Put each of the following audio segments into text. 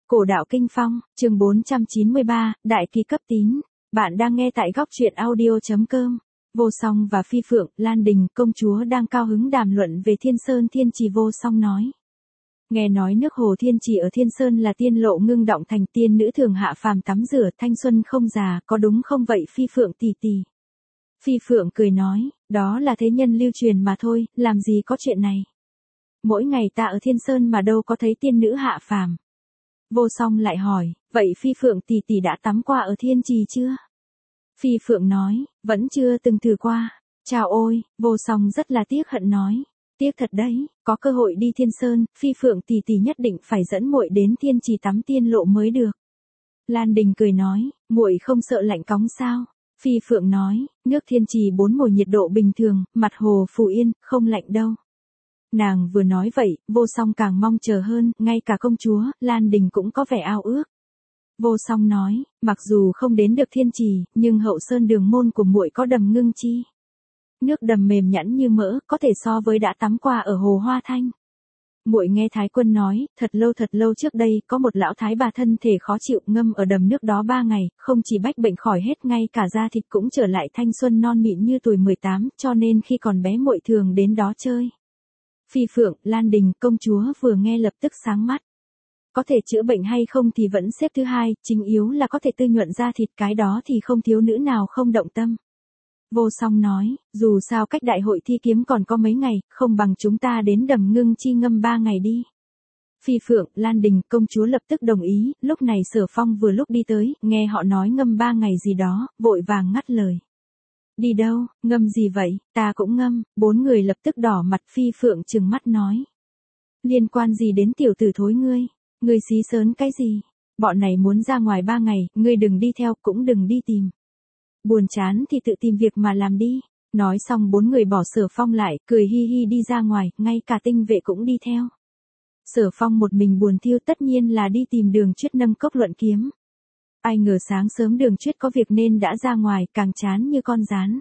Cổ đạo kinh phong, chương 493, Đại kỳ cấp tín. Bạn đang nghe tại góc truyện audio.com. Vô Song và Phi Phượng, Lan Đình, công chúa đang cao hứng đàm luận về Thiên Sơn Thiên Trì. Vô Song nói. Nghe nói nước hồ Thiên Trì ở Thiên Sơn là tiên lộ ngưng động thành tiên nữ thường hạ phàm tắm rửa thanh xuân không già, có đúng không vậy Phi Phượng tỷ tỷ? Phi Phượng cười nói, đó là thế nhân lưu truyền mà thôi, làm gì có chuyện này. Mỗi ngày ta ở Thiên Sơn mà đâu có thấy tiên nữ hạ phàm. Vô Song lại hỏi, vậy Phi Phượng tỷ tỷ đã tắm qua ở Thiên Trì chưa? Phi Phượng nói, vẫn chưa từng thử qua. Chào ôi, Vô Song rất là tiếc hận nói, tiếc thật đấy, có cơ hội đi Thiên Sơn, Phi Phượng tỷ tỷ nhất định phải dẫn muội đến Thiên Trì tắm tiên lộ mới được. Lan Đình cười nói, muội không sợ lạnh cóng sao? Phi Phượng nói, nước Thiên Trì 4 mùa nhiệt độ bình thường, mặt hồ phù yên, không lạnh đâu. Nàng vừa nói vậy, Vô Song càng mong chờ hơn, ngay cả công chúa, Lan Đình cũng có vẻ ao ước. Vô Song nói, mặc dù không đến được Thiên Trì, nhưng Hậu Sơn Đường môn của muội có đầm Ngưng Chi. Nước đầm mềm nhẵn như mỡ, có thể so với đã tắm qua ở hồ Hoa Thanh. Muội nghe Thái Quân nói, thật lâu trước đây, có một lão thái bà thân thể khó chịu ngâm ở đầm nước đó 3 ngày, không chỉ bách bệnh khỏi hết, ngay cả da thịt cũng trở lại thanh xuân non mịn như tuổi 18, cho nên khi còn bé muội thường đến đó chơi. Phi Phượng, Lan Đình, công chúa vừa nghe lập tức sáng mắt. Có thể chữa bệnh hay không thì vẫn xếp thứ hai, chính yếu là có thể tư nhuận da thịt, cái đó thì không thiếu nữ nào không động tâm. Vô Song nói, dù sao cách đại hội thi kiếm còn có mấy ngày, không bằng chúng ta đến đầm Ngưng Chi ngâm 3 ngày đi. Phi Phượng, Lan Đình, công chúa lập tức đồng ý, lúc này Sở Phong vừa lúc đi tới, nghe họ nói ngâm 3 ngày gì đó, vội vàng ngắt lời. Đi đâu, ngâm gì vậy, ta cũng ngâm. 4 người lập tức đỏ mặt. Phi Phượng trừng mắt nói. Liên quan gì đến tiểu tử thối ngươi xí sớn cái gì, bọn này muốn ra ngoài 3 ngày, ngươi đừng đi theo, cũng đừng đi tìm. Buồn chán thì tự tìm việc mà làm đi. Nói xong 4 người bỏ Sở Phong lại, cười hi hi đi ra ngoài, ngay cả tinh vệ cũng đi theo. Sở Phong một mình buồn thiêu, tất nhiên là đi tìm Đường Chuyết nâng cốc luận kiếm. Ai ngờ sáng sớm Đường Chuyết có việc nên đã ra ngoài, càng chán như con gián.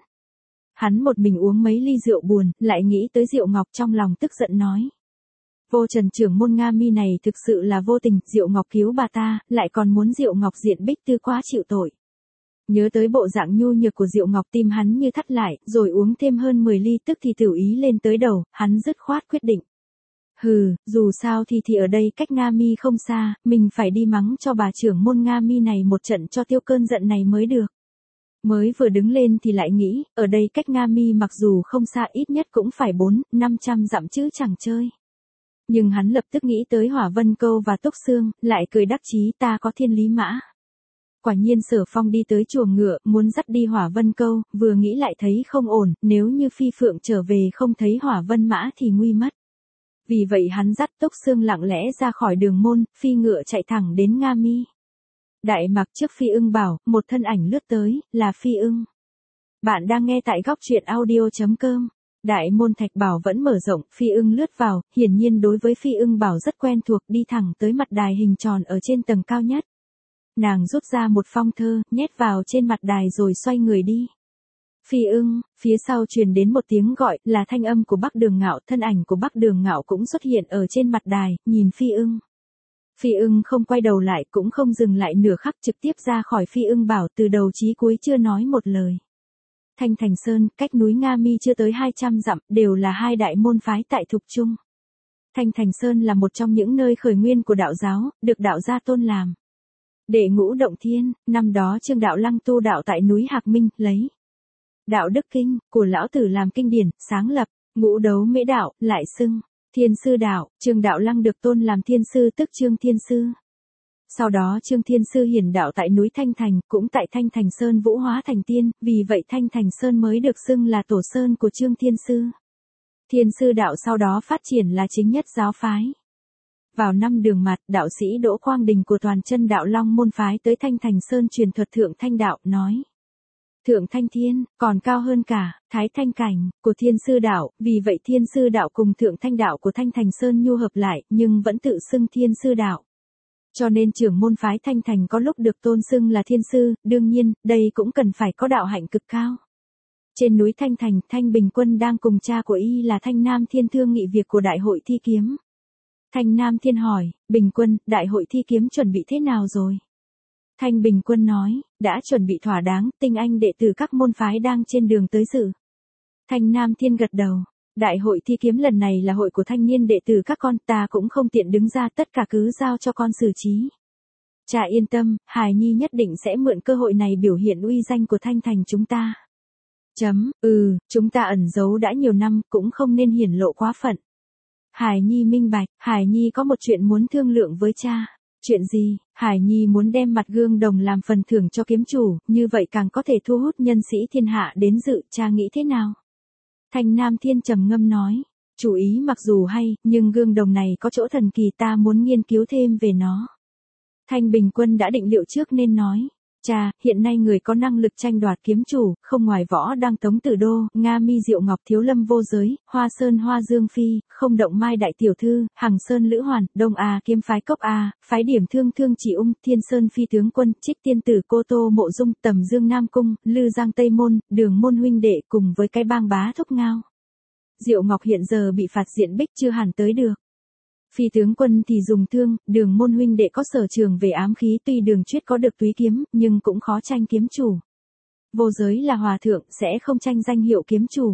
Hắn một mình uống mấy ly rượu buồn, lại nghĩ tới Diệu Ngọc, trong lòng tức giận nói. Vô Trần trưởng môn Nga Mi này thực sự là vô tình, Diệu Ngọc cứu bà ta, lại còn muốn Diệu Ngọc diện Bích Tư quá chịu tội. Nhớ tới bộ dạng nhu nhược của Diệu Ngọc, tim hắn như thắt lại, rồi uống thêm hơn 10 ly tức thì tiểu ý lên tới đầu, hắn dứt khoát quyết định. Hừ, dù sao thì ở đây cách Nga Mi không xa, mình phải đi mắng cho bà trưởng môn Nga Mi này một trận cho tiêu cơn giận này mới được. Mới vừa đứng lên thì lại nghĩ, ở đây cách Nga Mi mặc dù không xa, ít nhất cũng phải 400-500 dặm chứ chẳng chơi. Nhưng hắn lập tức nghĩ tới Hỏa Vân Câu và Túc Xương, lại cười đắc chí, ta có Thiên Lý Mã. Quả nhiên Sở Phong đi tới chuồng ngựa, muốn dắt đi Hỏa Vân Câu, vừa nghĩ lại thấy không ổn, nếu như Phi Phượng trở về không thấy Hỏa Vân Mã thì nguy mất. Vì vậy hắn dắt Túc Xương lặng lẽ ra khỏi đường môn, phi ngựa chạy thẳng đến Nga Mi. Đại Mạc trước Phi Ưng bảo, một thân ảnh lướt tới, là Phi Ưng. Bạn đang nghe tại góc truyện audio.com. Đại môn thạch bảo vẫn mở rộng, Phi Ưng lướt vào, hiển nhiên đối với Phi Ưng bảo rất quen thuộc, đi thẳng tới mặt đài hình tròn ở trên tầng cao nhất. Nàng rút ra một phong thơ, nhét vào trên mặt đài rồi xoay người đi. Phi Ưng, phía sau truyền đến một tiếng gọi, là thanh âm của Bắc Đường Ngạo, thân ảnh của Bắc Đường Ngạo cũng xuất hiện ở trên mặt đài, nhìn Phi Ưng. Phi Ưng không quay đầu lại, cũng không dừng lại nửa khắc, trực tiếp ra khỏi Phi Ưng bảo, từ đầu chí cuối chưa nói một lời. Thanh Thành Sơn, cách núi Nga Mi chưa tới 200 dặm, đều là hai đại môn phái tại Thục Trung. Thanh Thành Sơn là một trong những nơi khởi nguyên của đạo giáo, được đạo gia tôn làm Đệ Ngũ Động Thiên. Năm đó Trương Đạo Lăng tu đạo tại núi Hạc Minh, lấy Đạo Đức Kinh của lão tử làm kinh điển, sáng lập Ngũ Đấu Mễ Đạo, lại xưng Thiên Sư Đạo. Trương Đạo Lăng được tôn làm Thiên Sư, tức Trương Thiên Sư. Sau đó Trương Thiên Sư hiển đạo tại núi Thanh Thành, cũng tại Thanh Thành Sơn vũ hóa thành tiên, vì vậy Thanh Thành Sơn mới được xưng là tổ sơn của Trương Thiên Sư. Thiên Sư Đạo sau đó phát triển là chính nhất giáo phái. Vào năm Đường Mạt, đạo sĩ Đỗ Quang Đình của Toàn Chân Đạo Long môn phái tới Thanh Thành Sơn truyền thuật Thượng Thanh Đạo, nói. Thượng Thanh Thiên, còn cao hơn cả Thái Thanh Cảnh của Thiên Sư Đạo, vì vậy Thiên Sư Đạo cùng Thượng Thanh Đạo của Thanh Thành Sơn nhu hợp lại, nhưng vẫn tự xưng Thiên Sư Đạo. Cho nên trưởng môn phái Thanh Thành có lúc được tôn xưng là Thiên Sư, đương nhiên, đây cũng cần phải có đạo hạnh cực cao. Trên núi Thanh Thành, Thanh Bình Quân đang cùng cha của y là Thanh Nam Thiên thương nghị việc của đại hội thi kiếm. Thanh Nam Thiên hỏi, Bình Quân, đại hội thi kiếm chuẩn bị thế nào rồi? Thanh Bình Quân nói, đã chuẩn bị thỏa đáng, tinh anh đệ tử các môn phái đang trên đường tới dự. Thanh Nam Thiên gật đầu, đại hội thi kiếm lần này là hội của thanh niên đệ tử các con, ta cũng không tiện đứng ra, tất cả cứ giao cho con xử trí. Cha yên tâm, Hải Nhi nhất định sẽ mượn cơ hội này biểu hiện uy danh của Thanh Thành chúng ta. Chúng ta ẩn giấu đã nhiều năm, cũng không nên hiển lộ quá phận. Hải Nhi minh bạch, Hải Nhi có một chuyện muốn thương lượng với cha. Chuyện gì? Hải Nhi muốn đem mặt gương đồng làm phần thưởng cho kiếm chủ, như vậy càng có thể thu hút nhân sĩ thiên hạ đến dự, cha nghĩ thế nào? Thanh Nam Thiên trầm ngâm nói, chủ ý mặc dù hay, nhưng gương đồng này có chỗ thần kỳ, ta muốn nghiên cứu thêm về nó. Thanh Bình Quân đã định liệu trước nên nói, cha, hiện nay người có năng lực tranh đoạt kiếm chủ, không ngoài Võ Đăng Tống Tử Đô, Nga Mi Diệu Ngọc Thiếu Lâm Vô Giới, Hoa Sơn Hoa Dương Phi, Không Động Mai Đại Tiểu Thư, Hằng Sơn Lữ Hoàn, Đông A Kiếm Phái Cốc A, Phái Điểm Thương Thương Chỉ Ung, Thiên Sơn Phi Tướng Quân, Trích Tiên Tử Cô Tô Mộ Dung, Tầm Dương Nam Cung, Lư Giang Tây Môn, Đường Môn huynh đệ cùng với cái bang bá thúc Ngao. Diệu Ngọc hiện giờ bị phạt diện bích chưa hẳn tới được. Phi tướng quân thì dùng thương, Đường Môn huynh đệ có sở trường về ám khí, tuy Đường Chuyết có được túy kiếm, nhưng cũng khó tranh kiếm chủ. Vô Giới là hòa thượng, sẽ không tranh danh hiệu kiếm chủ.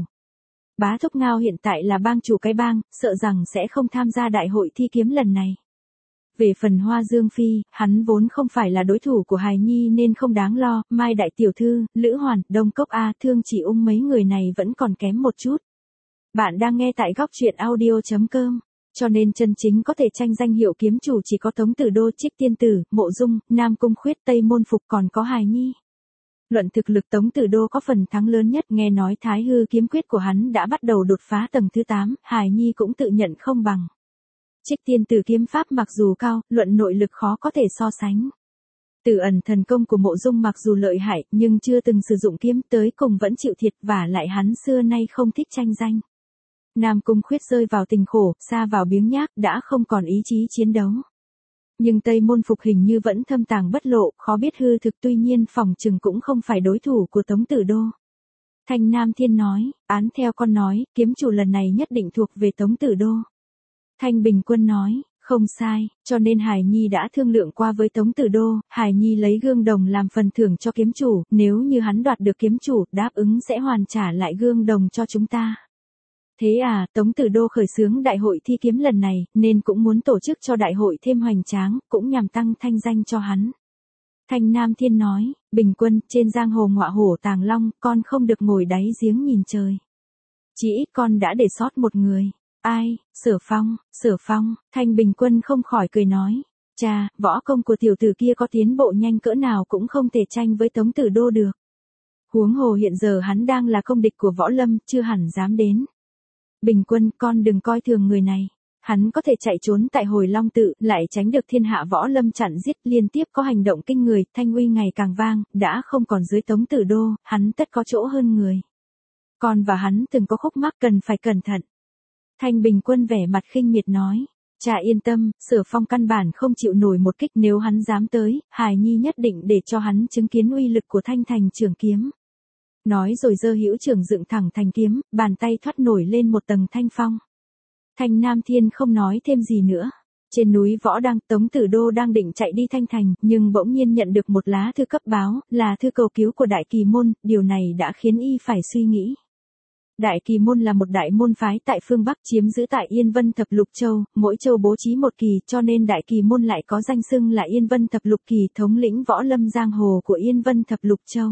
Bá thúc Ngao hiện tại là bang chủ cái bang, sợ rằng sẽ không tham gia đại hội thi kiếm lần này. Về phần Hoa Dương Phi, hắn vốn không phải là đối thủ của Hài Nhi nên không đáng lo, Mai Đại Tiểu Thư, Lữ Hoàn, Đông Cốc A, Thương Chỉ Ung mấy người này vẫn còn kém một chút. Bạn đang nghe tại góc truyện audio.com. Cho nên chân chính có thể tranh danh hiệu kiếm chủ chỉ có Tống Tử Đô, Trích Tiên Tử, Mộ Dung, Nam Cung Khuyết, Tây Môn Phục, còn có Hài Nhi. Luận thực lực Tống Tử Đô có phần thắng lớn nhất, nghe nói Thái Hư kiếm quyết của hắn đã bắt đầu đột phá tầng thứ 8, Hài Nhi cũng tự nhận không bằng. Trích Tiên Tử kiếm pháp mặc dù cao, luận nội lực khó có thể so sánh. Tử ẩn thần công của Mộ Dung mặc dù lợi hại, nhưng chưa từng sử dụng kiếm, tới cùng vẫn chịu thiệt, và lại hắn xưa nay không thích tranh danh. Nam Cung Khuyết rơi vào tình khổ, sa vào biếng nhác, đã không còn ý chí chiến đấu. Nhưng Tây Môn Phục hình như vẫn thâm tàng bất lộ, khó biết hư thực, tuy nhiên phòng chừng cũng không phải đối thủ của Tống Tử Đô. Thanh Nam Thiên nói, án theo con nói, kiếm chủ lần này nhất định thuộc về Tống Tử Đô. Thanh Bình Quân nói, không sai, cho nên Hải Nhi đã thương lượng qua với Tống Tử Đô, Hải Nhi lấy gương đồng làm phần thưởng cho kiếm chủ, nếu như hắn đoạt được kiếm chủ, đáp ứng sẽ hoàn trả lại gương đồng cho chúng ta. Thế à, Tống Tử Đô khởi xướng đại hội thi kiếm lần này, nên cũng muốn tổ chức cho đại hội thêm hoành tráng, cũng nhằm tăng thanh danh cho hắn. Thanh Nam Thiên nói, Bình Quân, trên giang hồ ngọa hổ tàng long, con không được ngồi đáy giếng nhìn trời. Chỉ ít con đã để sót một người. Ai? Sở Phong, Thanh Bình Quân không khỏi cười nói. Cha, võ công của tiểu tử kia có tiến bộ nhanh cỡ nào cũng không thể tranh với Tống Tử Đô được. Huống hồ hiện giờ hắn đang là công địch của Võ Lâm, chưa hẳn dám đến. Bình Quân, con đừng coi thường người này. Hắn có thể chạy trốn tại Hồi Long Tự, lại tránh được thiên hạ Võ Lâm chặn giết, liên tiếp có hành động kinh người, thanh uy ngày càng vang, đã không còn dưới Tống Tử Đô, hắn tất có chỗ hơn người. Con và hắn từng có khúc mắc, cần phải cẩn thận. Thanh Bình Quân vẻ mặt khinh miệt nói, cha yên tâm, Sở Phong căn bản không chịu nổi một kích, nếu hắn dám tới, Hài Nhi nhất định để cho hắn chứng kiến uy lực của Thanh Thành trường kiếm. Nói rồi giơ hữu trưởng dựng thẳng thành kiếm, bàn tay thoát nổi lên một tầng thanh phong. Thanh Nam Thiên không nói thêm gì nữa. Trên núi Võ Đăng, Tống Tử Đô đang định chạy đi Thanh Thành, nhưng bỗng nhiên nhận được một lá thư cấp báo, là thư cầu cứu của Đại Kỳ Môn, điều này đã khiến y phải suy nghĩ. Đại Kỳ Môn là một đại môn phái tại phương Bắc, chiếm giữ tại Yên Vân Thập Lục Châu, mỗi châu bố trí một kỳ, cho nên Đại Kỳ Môn lại có danh xưng là Yên Vân Thập Lục Kỳ, thống lĩnh võ lâm giang hồ của Yên Vân Thập Lục Châu.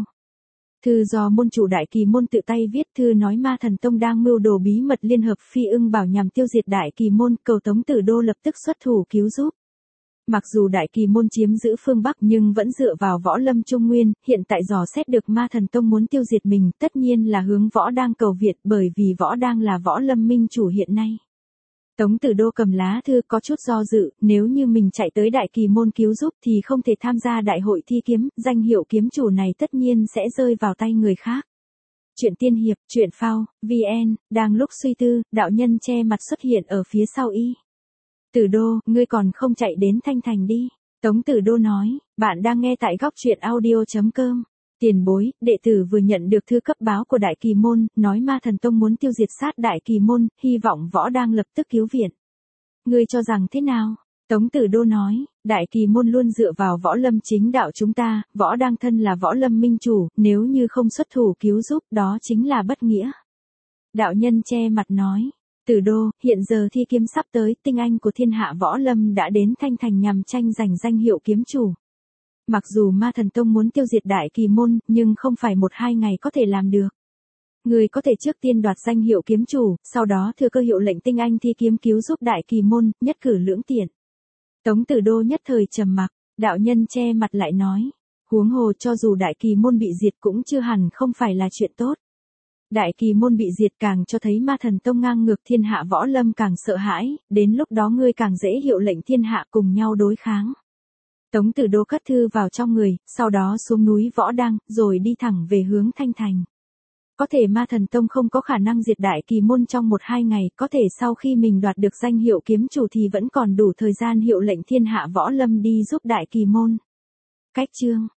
Thư do môn chủ Đại Kỳ Môn tự tay viết, thư nói Ma Thần Tông đang mưu đồ bí mật liên hợp Phi Ưng Bảo nhằm tiêu diệt Đại Kỳ Môn, cầu Tống Tử Đô lập tức xuất thủ cứu giúp. Mặc dù Đại Kỳ Môn chiếm giữ phương Bắc nhưng vẫn dựa vào Võ Lâm Trung Nguyên, hiện tại dò xét được Ma Thần Tông muốn tiêu diệt mình, tất nhiên là hướng Võ Đang cầu viện, bởi vì Võ Đang là Võ Lâm minh chủ hiện nay. Tống Tử Đô cầm lá thư có chút do dự, nếu như mình chạy tới Đại Kỳ Môn cứu giúp thì không thể tham gia đại hội thi kiếm, danh hiệu kiếm chủ này tất nhiên sẽ rơi vào tay người khác. Chuyện tiên hiệp, chuyện phao, VN, đang lúc suy tư, đạo nhân che mặt xuất hiện ở phía sau y. Tử Đô, ngươi còn không chạy đến Thanh Thành đi. Tống Tử Đô nói, bạn đang nghe tại góc truyện audio.com. Tiền bối, đệ tử vừa nhận được thư cấp báo của Đại Kỳ Môn, nói Ma Thần Tông muốn tiêu diệt sát Đại Kỳ Môn, hy vọng Võ đang lập tức cứu viện. Ngươi cho rằng thế nào? Tống Tử Đô nói, Đại Kỳ môn luôn dựa vào võ lâm chính đạo chúng ta, võ đang thân là võ lâm minh chủ, nếu như không xuất thủ cứu giúp đó chính là bất nghĩa. Đạo nhân che mặt nói, Tử Đô, hiện giờ thi kiếm sắp tới, tinh anh của thiên hạ võ lâm đã đến Thanh Thành nhằm tranh giành danh hiệu kiếm chủ. Mặc dù Ma Thần Tông muốn tiêu diệt Đại Kỳ môn, nhưng không phải 1-2 ngày có thể làm được. Người có thể trước tiên đoạt danh hiệu kiếm chủ, sau đó thừa cơ hiệu lệnh tinh anh thi kiếm cứu giúp Đại Kỳ môn, nhất cử lưỡng tiện. Tống Tử Đô nhất thời trầm mặc, đạo nhân che mặt lại nói, huống hồ cho dù Đại Kỳ môn bị diệt cũng chưa hẳn không phải là chuyện tốt. Đại Kỳ môn bị diệt càng cho thấy Ma Thần Tông ngang ngược thiên hạ võ lâm càng sợ hãi, đến lúc đó ngươi càng dễ hiệu lệnh thiên hạ cùng nhau đối kháng. Tống Tử Đô cất thư vào trong người, sau đó xuống núi Võ Đăng, rồi đi thẳng về hướng Thanh Thành. Có thể Ma Thần Tông không có khả năng diệt Đại Kỳ môn trong 1-2 ngày, có thể sau khi mình đoạt được danh hiệu kiếm chủ thì vẫn còn đủ thời gian hiệu lệnh thiên hạ võ lâm đi giúp Đại Kỳ môn. Cách chương